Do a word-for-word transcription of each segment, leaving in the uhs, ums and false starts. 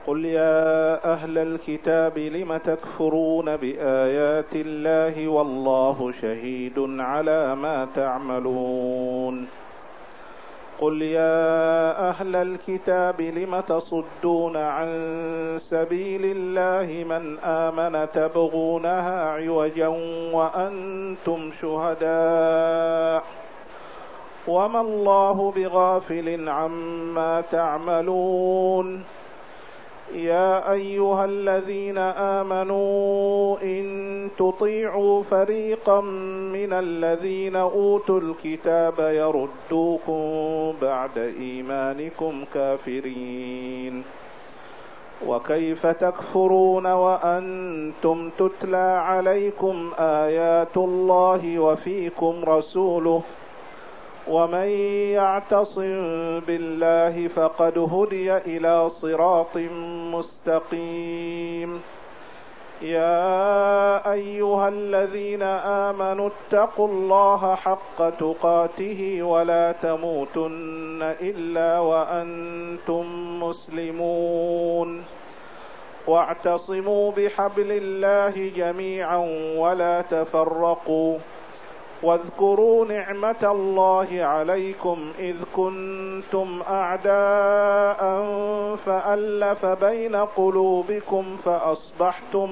قل يا أهل الكتاب لم تكفرون بآيات الله والله شهيد على ما تعملون قل يا أهل الكتاب لم تصدون عن سبيل الله من آمن تبغونها عوجا وأنتم شهداء وما الله بغافل عما تعملون يا أيها الذين آمنوا إن تطيعوا فريقا من الذين أوتوا الكتاب يردوكم بعد إيمانكم كافرين وكيف تكفرون وأنتم تتلى عليكم آيات الله وفيكم رسوله ومن يعتصم بالله فقد هدي إلى صراط مستقيم يا أيها الذين آمنوا اتقوا الله حق تقاته ولا تموتن إلا وأنتم مسلمون واعتصموا بحبل الله جميعا ولا تفرقوا واذكروا نعمة الله عليكم إذ كنتم أعداء فألف بين قلوبكم فأصبحتم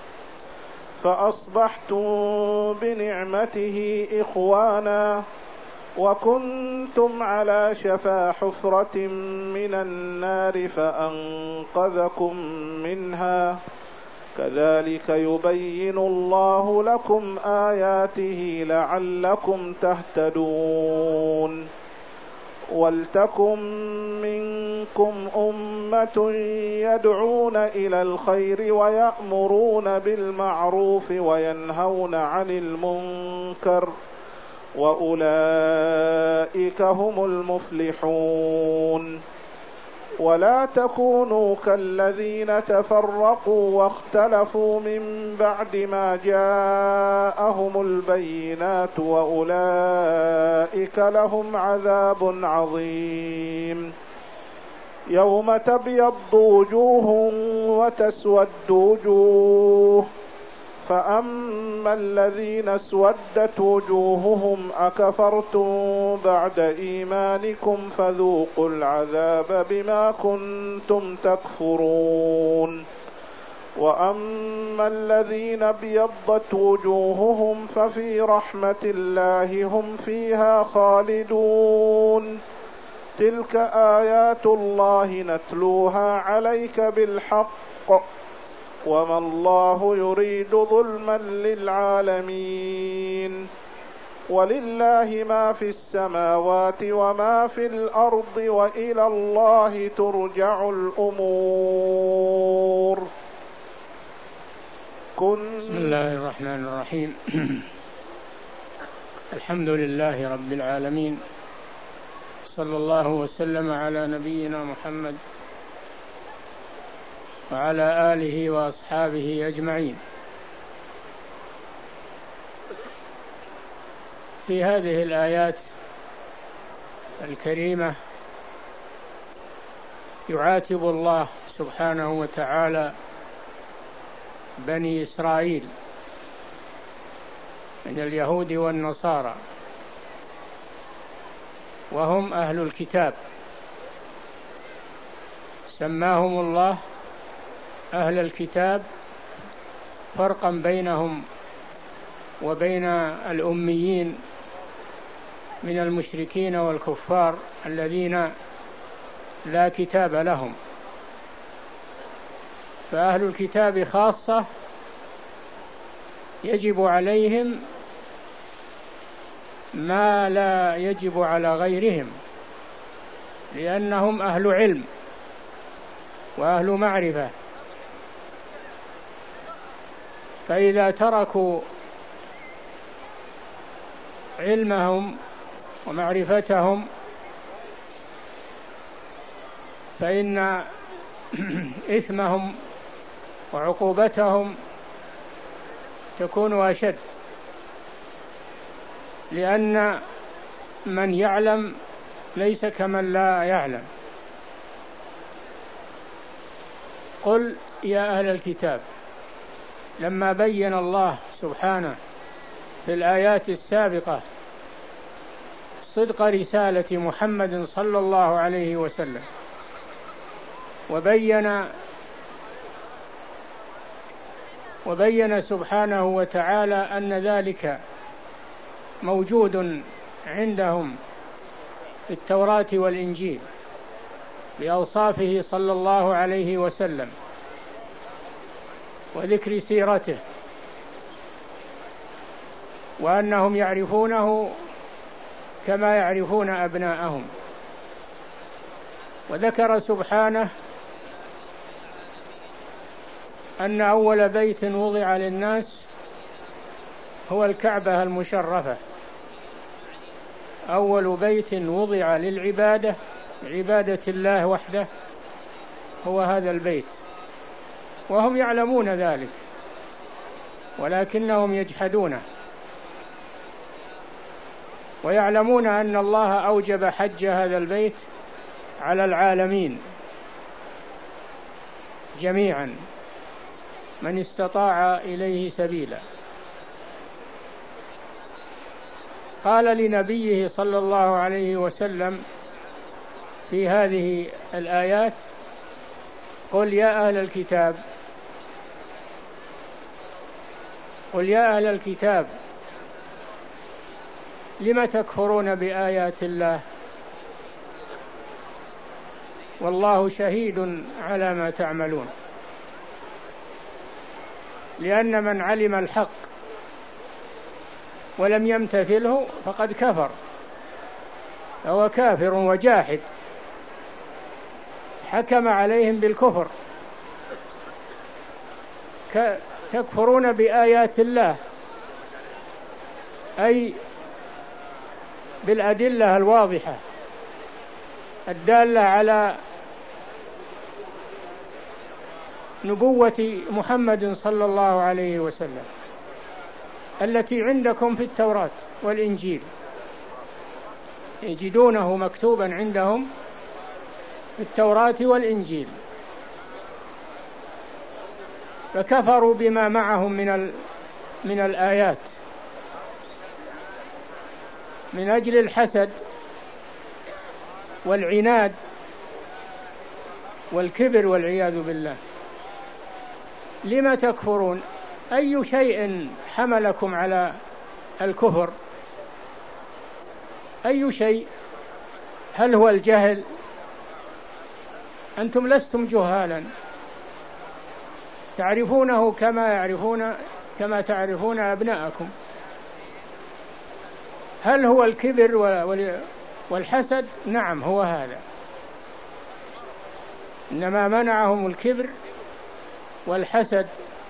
فأصبحتم بنعمته إخوانا وكنتم على شفا حفرة من النار فأنقذكم منها كذلك يبين الله لكم آياته لعلكم تهتدون ولتكن منكم أمة يدعون إلى الخير ويأمرون بالمعروف وينهون عن المنكر وأولئك هم المفلحون ولا تكونوا كالذين تفرقوا واختلفوا من بعد ما جاءهم البينات وأولئك لهم عذاب عظيم يوم تبيض وجوه وتسود وجوه فأما الذين اسودت وجوههم أكفرتم بعد إيمانكم فذوقوا العذاب بما كنتم تكفرون وأما الذين ابيضت وجوههم ففي رحمة الله هم فيها خالدون تلك آيات الله نتلوها عليك بالحق وما الله يريد ظلما للعالمين ولله ما في السماوات وما في الأرض وإلى الله ترجع الأمور. كن بسم الله الرحمن الرحيم. الحمد لله رب العالمين، صلى الله وسلم على نبينا محمد وعلى آله وأصحابه أجمعين. في هذه الآيات الكريمة يعاتب الله سبحانه وتعالى بني إسرائيل من اليهود والنصارى، وهم أهل الكتاب، سماهم الله أهل الكتاب فرقا بينهم وبين الأميين من المشركين والكفار الذين لا كتاب لهم. فأهل الكتاب خاصة يجب عليهم ما لا يجب على غيرهم، لأنهم أهل علم وأهل معرفة، فإذا تركوا علمهم ومعرفتهم فإن إثمهم وعقوبتهم تكون أشد، لأن من يعلم ليس كمن لا يعلم. قل يا أهل الكتاب، لما بين الله سبحانه في الآيات السابقة صدق رسالة محمد صلى الله عليه وسلم، وبين وبين سبحانه وتعالى أن ذلك موجود عندهم في التوراة والإنجيل بأوصافه صلى الله عليه وسلم وذكر سيرته، وأنهم يعرفونه كما يعرفون أبناءهم. وذكر سبحانه أن أول بيت وضع للناس هو الكعبة المشرفة، أول بيت وضع للعبادة، عبادة الله وحده، هو هذا البيت، وهم يعلمون ذلك ولكنهم يجحدونه، ويعلمون أن الله أوجب حج هذا البيت على العالمين جميعا من استطاع إليه سبيلا. قال لنبيه صلى الله عليه وسلم في هذه الآيات: قل يا أهل الكتاب، قل يا أهل الكتاب لم تكفرون بآيات الله والله شهيد على ما تعملون. لأن من علم الحق ولم يمتثله فقد كفر، فهو كافر وجاحد، حكم عليهم بالكفر. تكفرون بآيات الله أي بالأدلة الواضحة الدالة على نبوة محمد صلى الله عليه وسلم التي عندكم في التوراة والإنجيل، يجدونه مكتوبا عندهم في التوراة والإنجيل، فكفروا بما معهم من من الآيات من أجل الحسد والعناد والكبر والعياذ بالله. لما تكفرون؟ أي شيء حملكم على الكفر؟ أي شيء؟ هل هو الجهل؟ أنتم لستم جهالا، تعرفونه كما يعرفون كما تعرفون أبناءكم. هل هو الكبر والحسد؟ نعم هو هذا، إنما منعهم الكبر والحسد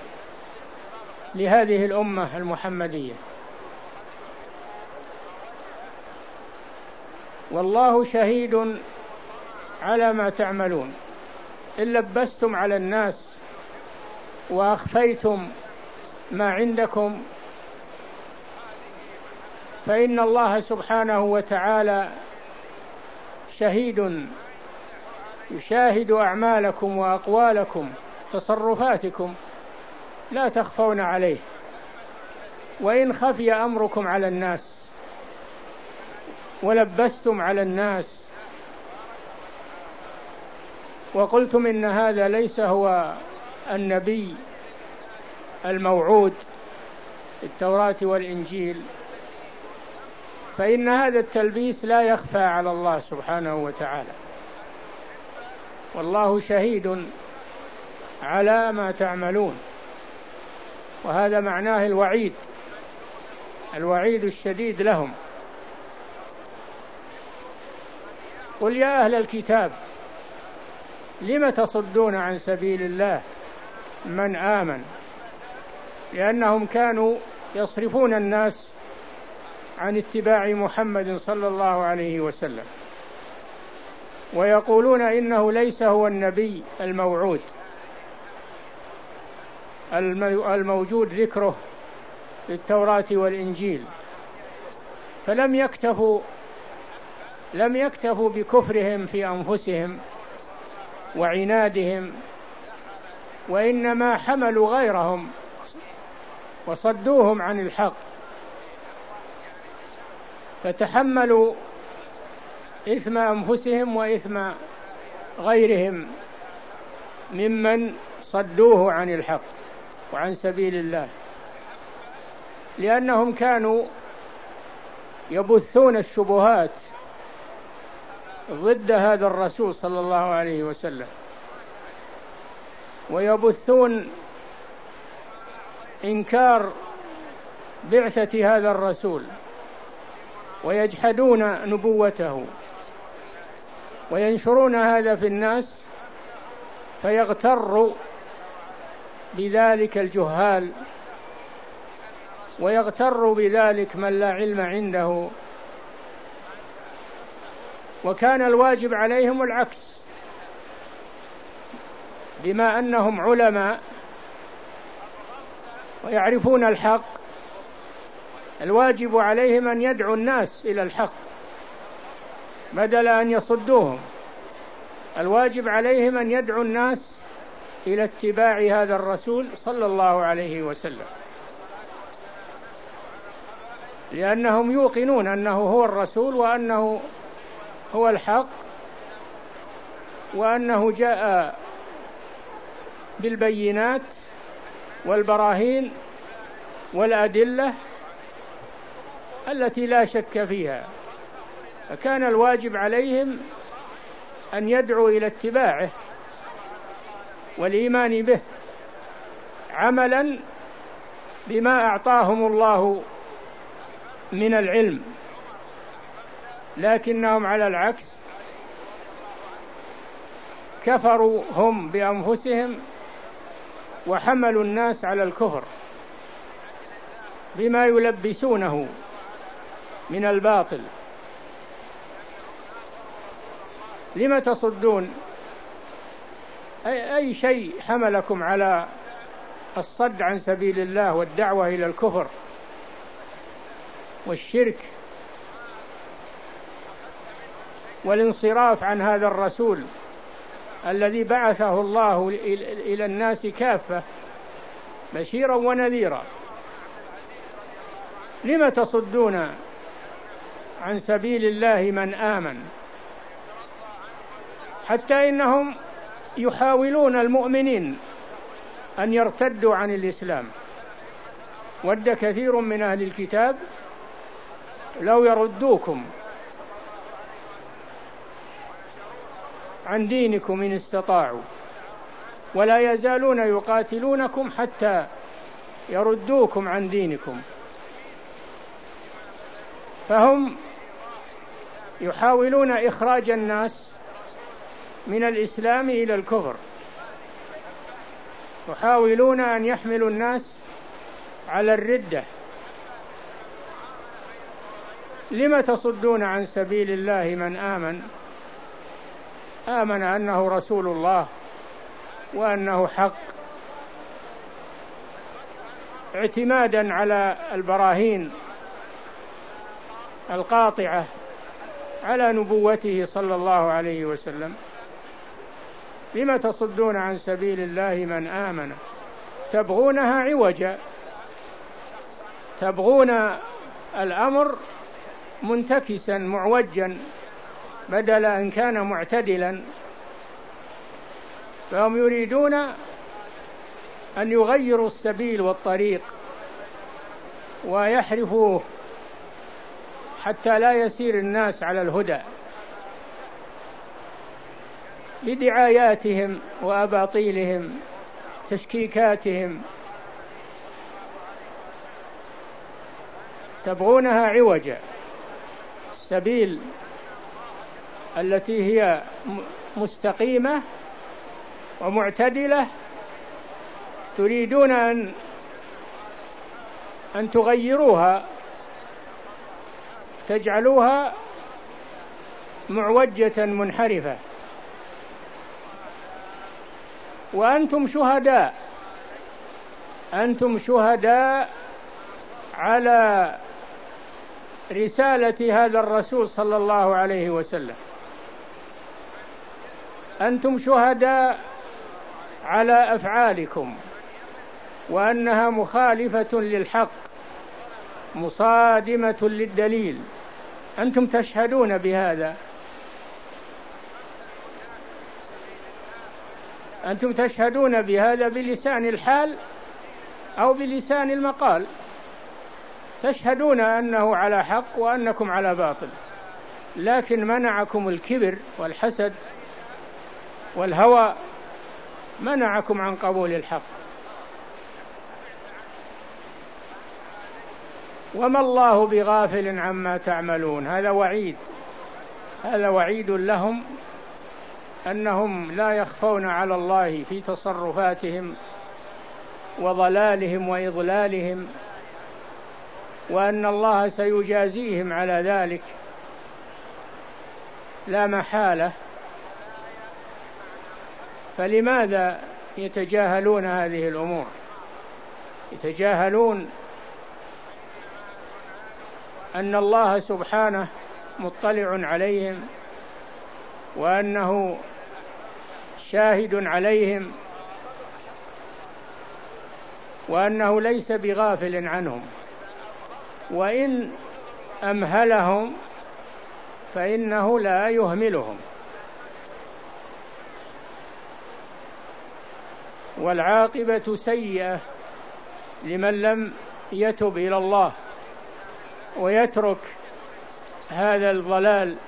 لهذه الأمة المحمدية. والله شهيد على ما تعملون. إن لبستم على الناس وأخفيتم ما عندكم فإن الله سبحانه وتعالى شهيد يشاهد أعمالكم وأقوالكم، تصرفاتكم لا تخفون عليه. وإن خفي أمركم على الناس ولبستم على الناس وقلتم إن هذا ليس هو النبي الموعود في التوراة والإنجيل، فإن هذا التلبيس لا يخفى على الله سبحانه وتعالى، والله شهيد على ما تعملون. وهذا معناه الوعيد، الوعيد الشديد لهم. قل يا أهل الكتاب لم تصدون عن سبيل الله من آمن، لأنهم كانوا يصرفون الناس عن اتباع محمد صلى الله عليه وسلم، ويقولون إنه ليس هو النبي الموعود الموجود ذكره في التوراة والإنجيل. فلم يكتفوا لم يكتفوا بكفرهم في أنفسهم وعنادهم وإنما حملوا غيرهم وصدوهم عن الحق، فتحملوا إثم أنفسهم وإثم غيرهم ممن صدوه عن الحق وعن سبيل الله، لأنهم كانوا يبثون الشبهات ضد هذا الرسول صلى الله عليه وسلم، ويبثون إنكار بعثة هذا الرسول، ويجحدون نبوته، وينشرون هذا في الناس، فيغتر بذلك الجهال، ويغتر بذلك من لا علم عنده. وكان الواجب عليهم العكس، بما أنهم علماء ويعرفون الحق، الواجب عليهم أن يدعوا الناس إلى الحق بدل أن يصدوهم. الواجب عليهم أن يدعوا الناس إلى اتباع هذا الرسول صلى الله عليه وسلم، لأنهم يوقنون أنه هو الرسول، وأنه هو الحق، وأنه جاء بالبينات والبراهين والأدلة التي لا شك فيها. فكان الواجب عليهم أن يدعوا إلى اتباعه والإيمان به عملا بما أعطاهم الله من العلم، لكنهم على العكس كفروا هم بأنفسهم وحملوا الناس على الكفر بما يلبسونه من الباطل. لم تصدون؟ أي, أي شيء حملكم على الصد عن سبيل الله والدعوة إلى الكفر والشرك والانصراف عن هذا الرسول الذي بعثه الله إلى الناس كافة بشيرا ونذيرا؟ لم تصدون عن سبيل الله من آمن؟ حتى إنهم يحاولون المؤمنين أن يرتدوا عن الإسلام. ود كثير من أهل الكتاب لو يردوكم عن دينكم إن استطاعوا، ولا يزالون يقاتلونكم حتى يردوكم عن دينكم. فهم يحاولون إخراج الناس من الإسلام إلى الكفر، يحاولون أن يحملوا الناس على الردة. لم تصدون عن سبيل الله من آمن؟ آمن أنه رسول الله وأنه حق، اعتمادا على البراهين القاطعة على نبوته صلى الله عليه وسلم. لم تصدون عن سبيل الله من آمن تبغونها عوجا، تبغون الأمر منتكسا معوجا بدل أن كان معتدلا. فهم يريدون أن يغيروا السبيل والطريق ويحرفوه حتى لا يسير الناس على الهدى بدعاياتهم وأباطيلهم تشكيكاتهم. تبغونها عوجا، السبيل التي هي مستقيمة ومعتدلة تريدون أن أن تغيروها، تجعلوها معوجة منحرفة، وأنتم شهداء، أنتم شهداء على رسالة هذا الرسول صلى الله عليه وسلم. أنتم شهداء على أفعالكم وأنها مخالفة للحق مصادمة للدليل، أنتم تشهدون بهذا، أنتم تشهدون بهذا بلسان الحال أو بلسان المقال، تشهدون أنه على حق وأنكم على باطل، لكن منعكم الكبر والحسد والهوى، منعكم عن قبول الحق. وما الله بغافل عما تعملون، هذا وعيد، هذا وعيد لهم أنهم لا يخفون على الله في تصرفاتهم وضلالهم وإضلالهم، وأن الله سيجازيهم على ذلك لا محالة. فلماذا يتجاهلون هذه الأمور؟ يتجاهلون أن الله سبحانه مطلع عليهم وأنه شاهد عليهم وأنه ليس بغافل عنهم، وإن أمهلهم فإنه لا يهملهم. والعاقبة سيئة لمن لم يتب إلى الله ويترك هذا الضلال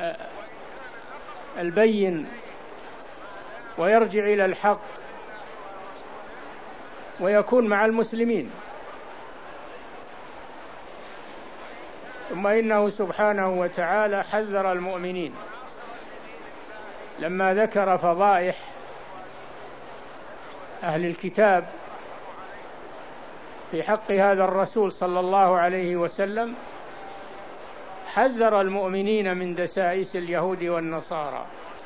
البين ويرجع إلى الحق ويكون مع المسلمين. ثم إنه سبحانه وتعالى حذر المؤمنين لما ذكر فضائح أهل الكتاب في حق هذا الرسول صلى الله عليه وسلم، حذر المؤمنين من دسائس اليهود والنصارى،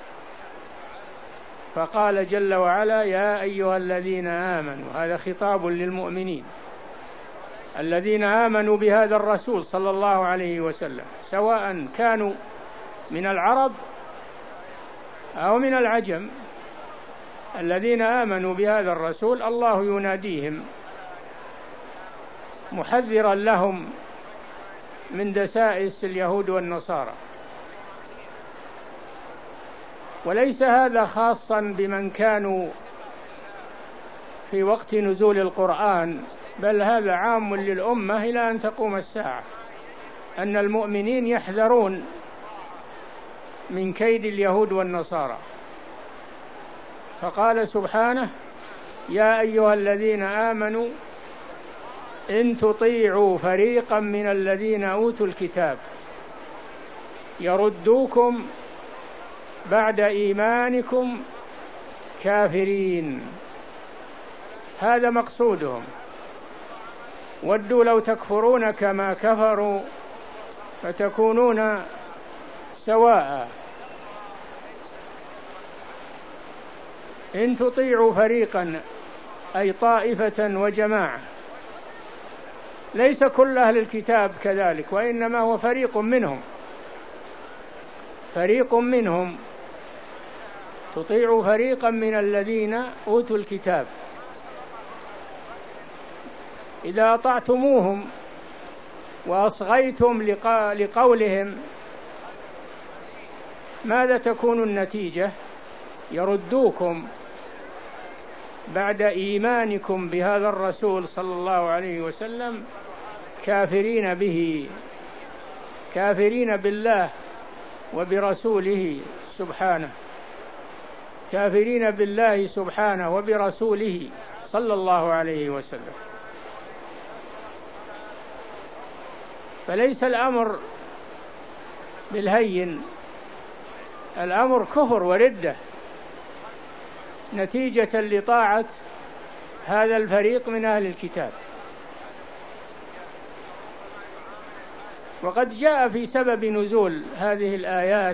فقال جل وعلا: يا أيها الذين آمنوا، هذا خطاب للمؤمنين الذين آمنوا بهذا الرسول صلى الله عليه وسلم، سواء كانوا من العرب أو من العجم، الذين آمنوا بهذا الرسول الله يناديهم محذرا لهم من دسائس اليهود والنصارى. وليس هذا خاصا بمن كانوا في وقت نزول القرآن، بل هذا عام للأمة إلى أن تقوم الساعة، أن المؤمنين يحذرون من كيد اليهود والنصارى. فقال سبحانه: يا أيها الذين آمنوا إن تطيعوا فريقا من الذين أوتوا الكتاب يردوكم بعد إيمانكم كافرين. هذا مقصودهم، ودوا لو تكفرون كما كفروا فتكونون سواء. إن تطيعوا فريقا أي طائفة وجماعة، ليس كل أهل الكتاب كذلك، وإنما هو فريق منهم، فريق منهم تطيعوا فريقا من الذين أوتوا الكتاب. إذا أطعتموهم وأصغيتم لقولهم ماذا تكون النتيجة؟ يردوكم بعد إيمانكم بهذا الرسول صلى الله عليه وسلم كافرين به، كافرين بالله وبرسوله سبحانه، كافرين بالله سبحانه وبرسوله صلى الله عليه وسلم. فليس الأمر بالهين، الأمر كفر وردة نتيجة لطاعة هذا الفريق من أهل الكتاب. وقد جاء في سبب نزول هذه الآيات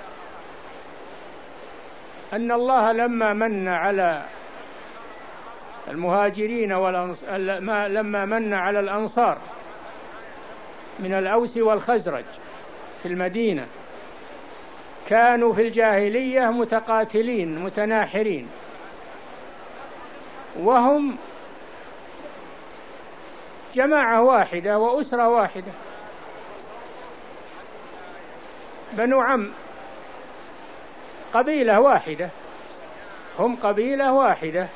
أن الله لما من على المهاجرين والأنصار، لما من على الأنصار من الأوس والخزرج في المدينة، كانوا في الجاهلية متقاتلين متناحرين، وهم جماعة واحدة وأسرة واحدة، بنو عم، قبيلة واحدة، هم قبيلة واحدة،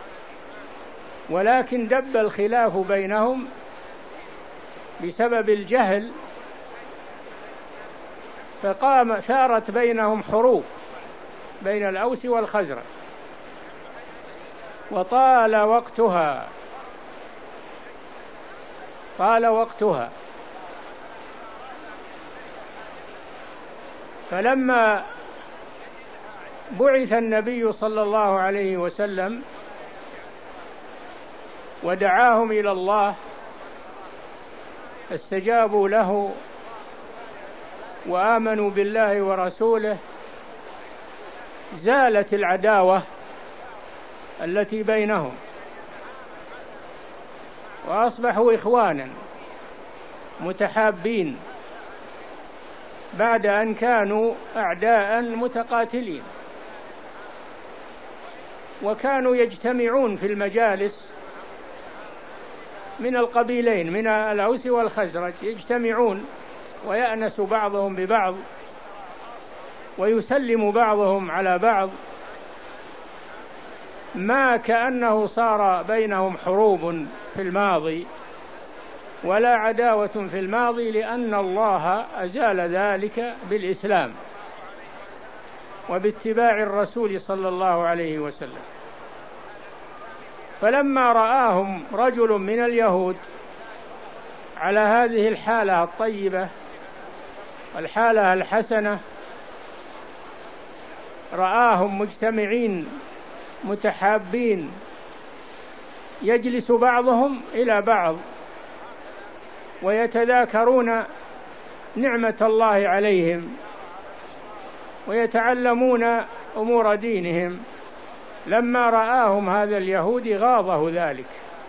ولكن دب الخلاف بينهم بسبب الجهل، فقام ثارت بينهم حروب بين الأوس والخزرج، وطال وقتها طال وقتها فلما بعث النبي صلى الله عليه وسلم ودعاهم إلى الله استجابوا له وآمنوا بالله ورسوله، زالت العداوة التي بينهم وأصبحوا إخوانا متحابين بعد أن كانوا أعداء متقاتلين، وكانوا يجتمعون في المجالس من القبيلين من الأوس والخزرج، يجتمعون ويأنس بعضهم ببعض ويسلم بعضهم على بعض، ما كأنه صار بينهم حروب في الماضي ولا عداوة في الماضي، لأن الله أزال ذلك بالإسلام وباتباع الرسول صلى الله عليه وسلم. فلما رآهم رجل من اليهود على هذه الحالة الطيبة الحالة الحسنة، رآهم مجتمعين متحابين يجلس بعضهم إلى بعض ويتذاكرون نعمة الله عليهم ويتعلمون أمور دينهم، لما رآهم هذا اليهودي غاضه ذلك،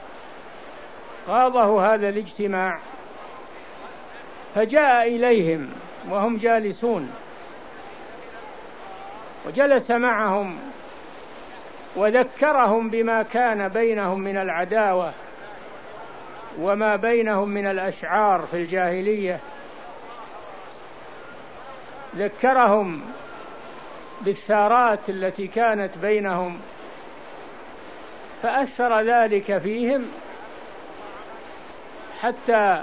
غاضه هذا الاجتماع، فجاء إليهم وهم جالسون وجلس معهم وذكرهم بما كان بينهم من العداوة وما بينهم من الأشعار في الجاهلية، ذكرهم بالثارات التي كانت بينهم، فأثر ذلك فيهم حتى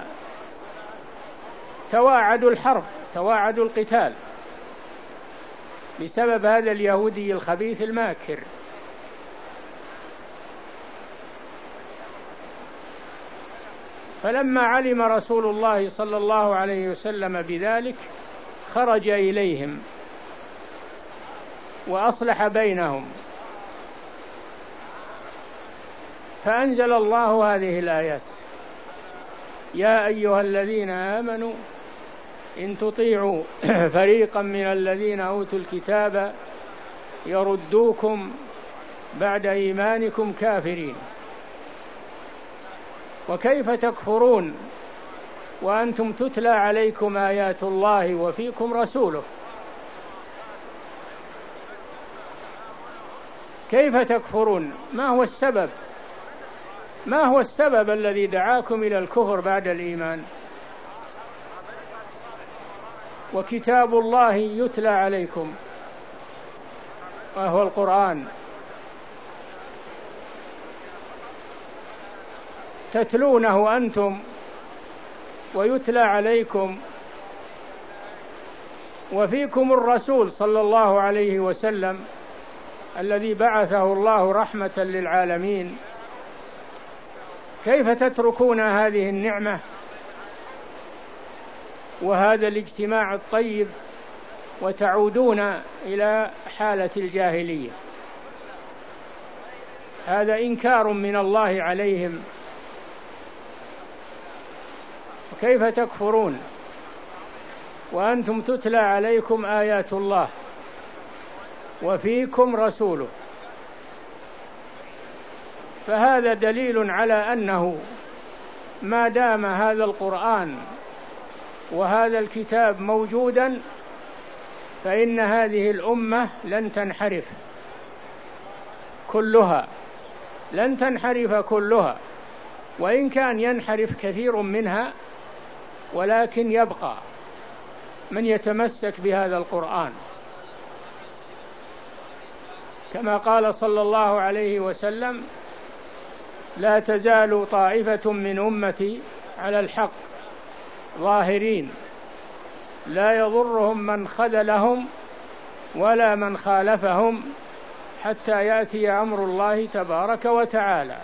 تواعدوا الحرب، تواعدوا القتال بسبب هذا اليهودي الخبيث الماكر. فلما علم رسول الله صلى الله عليه وسلم بذلك خرج إليهم وأصلح بينهم، فأنزل الله هذه الآيات: يا أيها الذين آمنوا إن تطيعوا فريقا من الذين أوتوا الكتاب يردوكم بعد إيمانكم كافرين، وكيف تكفرون وأنتم تتلى عليكم آيات الله وفيكم رسوله. كيف تكفرون؟ ما هو السبب؟ ما هو السبب الذي دعاكم إلى الكفر بعد الإيمان؟ وكتاب الله يتلى عليكم وهو القرآن، تتلونه أنتم ويتلى عليكم، وفيكم الرسول صلى الله عليه وسلم الذي بعثه الله رحمة للعالمين. كيف تتركون هذه النعمة وهذا الاجتماع الطيب وتعودون إلى حالة الجاهلية؟ هذا إنكار من الله عليهم. كيف تكفرون وأنتم تتلى عليكم آيات الله وفيكم رسوله؟ فهذا دليل على أنه ما دام هذا القرآن وهذا الكتاب موجودا فإن هذه الأمة لن تنحرف كلها، لن تنحرف كلها، وإن كان ينحرف كثير منها، ولكن يبقى من يتمسك بهذا القرآن، كما قال صلى الله عليه وسلم: لا تزال طائفة من أمتي على الحق ظاهرين لا يضرهم من خذلهم ولا من خالفهم حتى يأتي أمر الله تبارك وتعالى.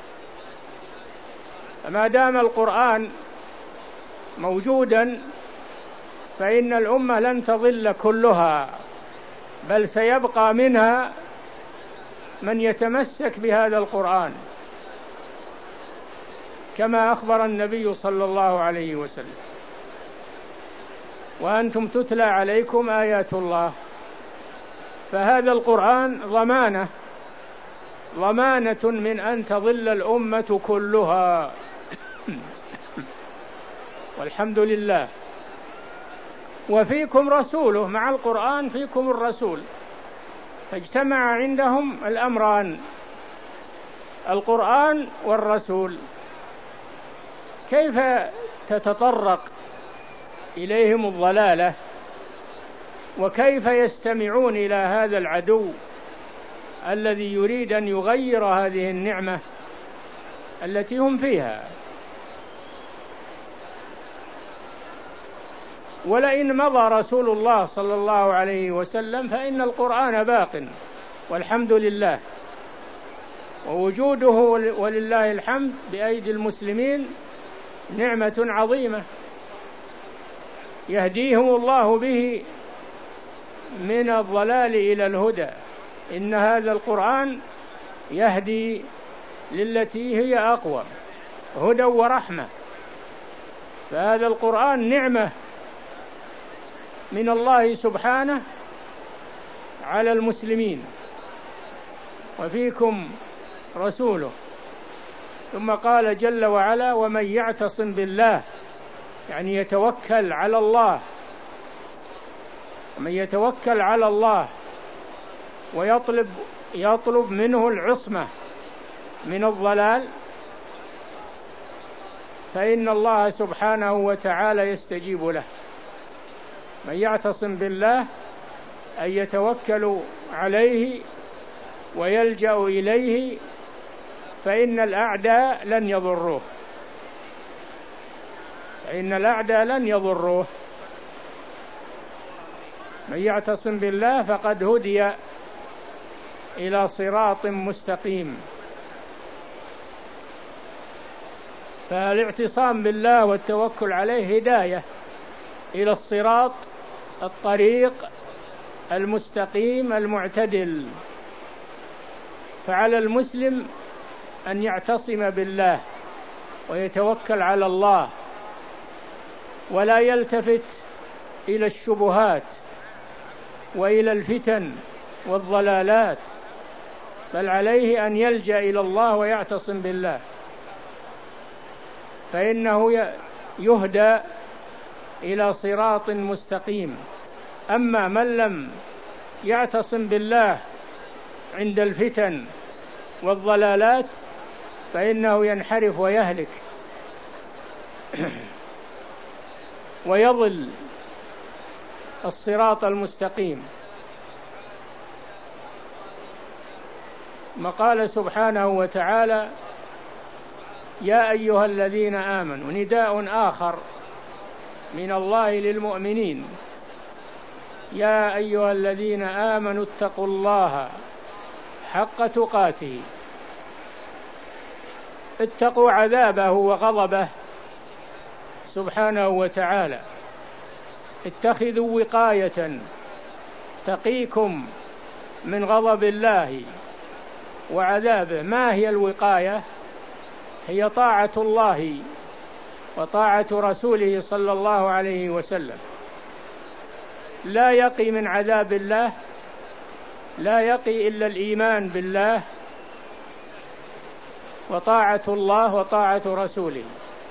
فما دام القرآن موجودا فإن الأمة لن تضل كلها، بل سيبقى منها من يتمسك بهذا القرآن، كما أخبر النبي صلى الله عليه وسلم: وأنتم تتلى عليكم آيات الله. فهذا القرآن ضمانة ضمانة من أن تضل الأمة كلها. والحمد لله. وفيكم رسوله، مع القرآن فيكم الرسول، فاجتمع عندهم الأمران: القرآن والرسول. كيف تتطرق إليهم الضلالة، وكيف يستمعون إلى هذا العدو الذي يريد أن يغير هذه النعمة التي هم فيها؟ ولئن مضى رسول الله صلى الله عليه وسلم فإن القرآن باق، والحمد لله. ووجوده ولله الحمد بأيدي المسلمين نعمة عظيمة يهديهم الله به من الضلال إلى الهدى. إن هذا القرآن يهدي للتي هي أقوى، هدى ورحمة. فهذا القرآن نعمة من الله سبحانه على المسلمين، وفيكم رسوله. ثم قال جل وعلا: ومن يعتصم بالله، يعني يتوكل على الله. ومن يتوكل على الله ويطلب يطلب منه العصمة من الضلال فإن الله سبحانه وتعالى يستجيب له. من يعتصم بالله أن يتوكل عليه ويلجأ إليه فإن الأعداء لن يضروه فإن الأعداء لن يضروه من يعتصم بالله فقد هدي إلى صراط مستقيم. فالاعتصام بالله والتوكل عليه هداية إلى الصراط، الطريق المستقيم المعتدل. فعلى المسلم أن يعتصم بالله ويتوكل على الله، ولا يلتفت إلى الشبهات وإلى الفتن والضلالات، بل عليه أن يلجأ إلى الله ويعتصم بالله، فإنه يهدى إلى صراط مستقيم. أما من لم يعتصم بالله عند الفتن والضلالات فإنه ينحرف ويهلك ويضل الصراط المستقيم. ما قال سبحانه وتعالى: يا أيها الذين آمنوا، نداء آخر من الله للمؤمنين: يا أيها الذين آمنوا اتقوا الله حق تقاته. اتقوا عذابه وغضبه سبحانه وتعالى، اتخذوا وقاية تقيكم من غضب الله وعذابه. ما هي الوقاية؟ هي طاعة الله وطاعة رسوله صلى الله عليه وسلم. لا يقي من عذاب الله، لا يقي إلا الإيمان بالله وطاعة الله وطاعة رسوله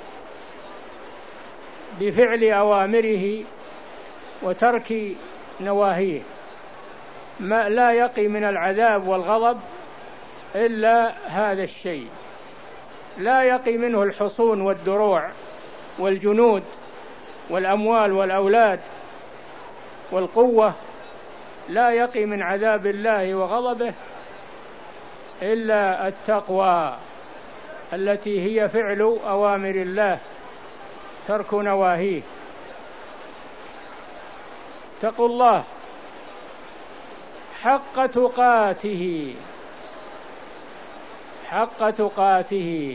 بفعل أوامره وترك نواهيه. ما لا يقي من العذاب والغضب إلا هذا الشيء، لا يقي منه الحصون والدروع والجنود والأموال والأولاد والقوة، لا يقي من عذاب الله وغضبه إلا التقوى التي هي فعل أوامر الله ترك نواهيه. اتقوا الله حق تقاته، حق تقاته،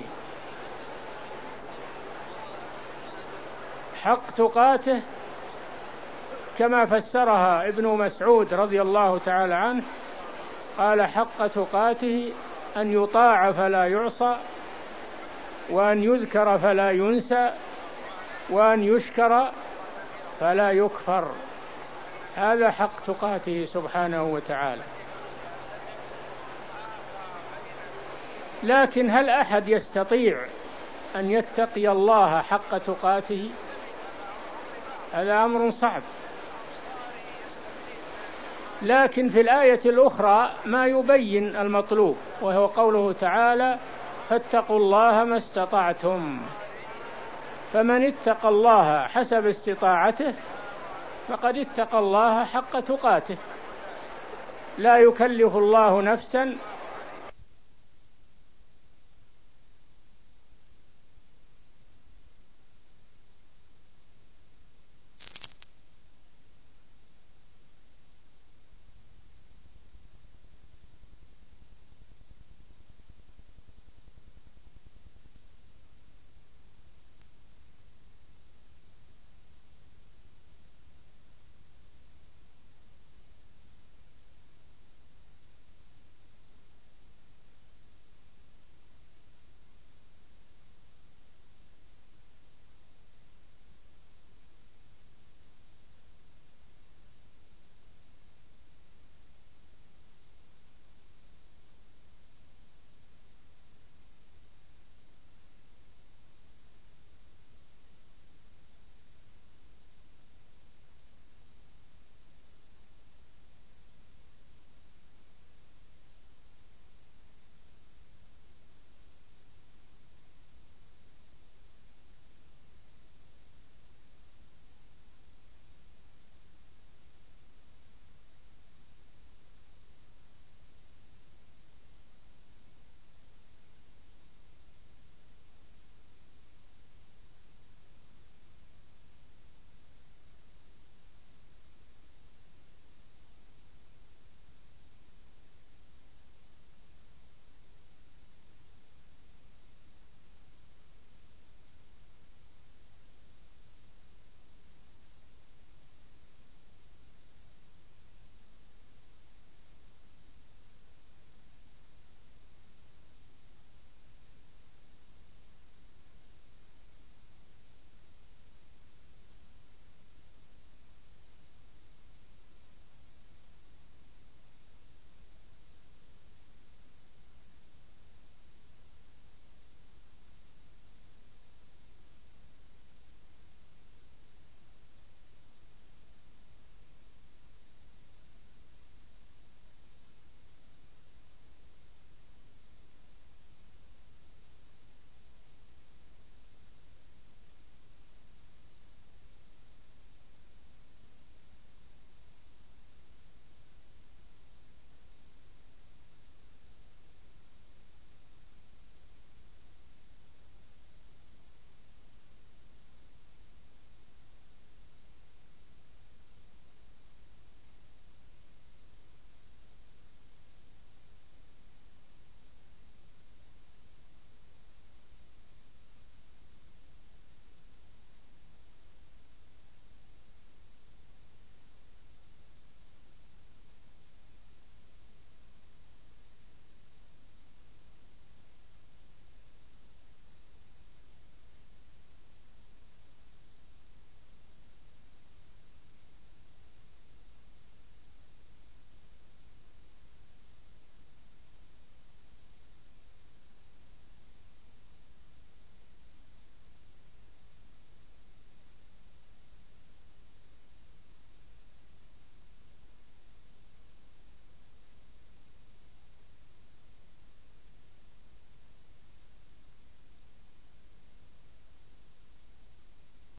حق تقاته كما فسرها ابن مسعود رضي الله تعالى عنه، قال حق تقاته أن يطاع فلا يعصى، وأن يذكر فلا ينسى، وأن يشكر فلا يكفر. هذا حق تقاته سبحانه وتعالى. لكن هل أحد يستطيع أن يتقي الله حق تقاته؟ هذا أمر صعب. لكن في الآية الأخرى ما يبين المطلوب، وهو قوله تعالى فاتقوا الله ما استطعتم. فمن اتقى الله حسب استطاعته فقد اتقى الله حق تقاته. لا يكلف الله نفسا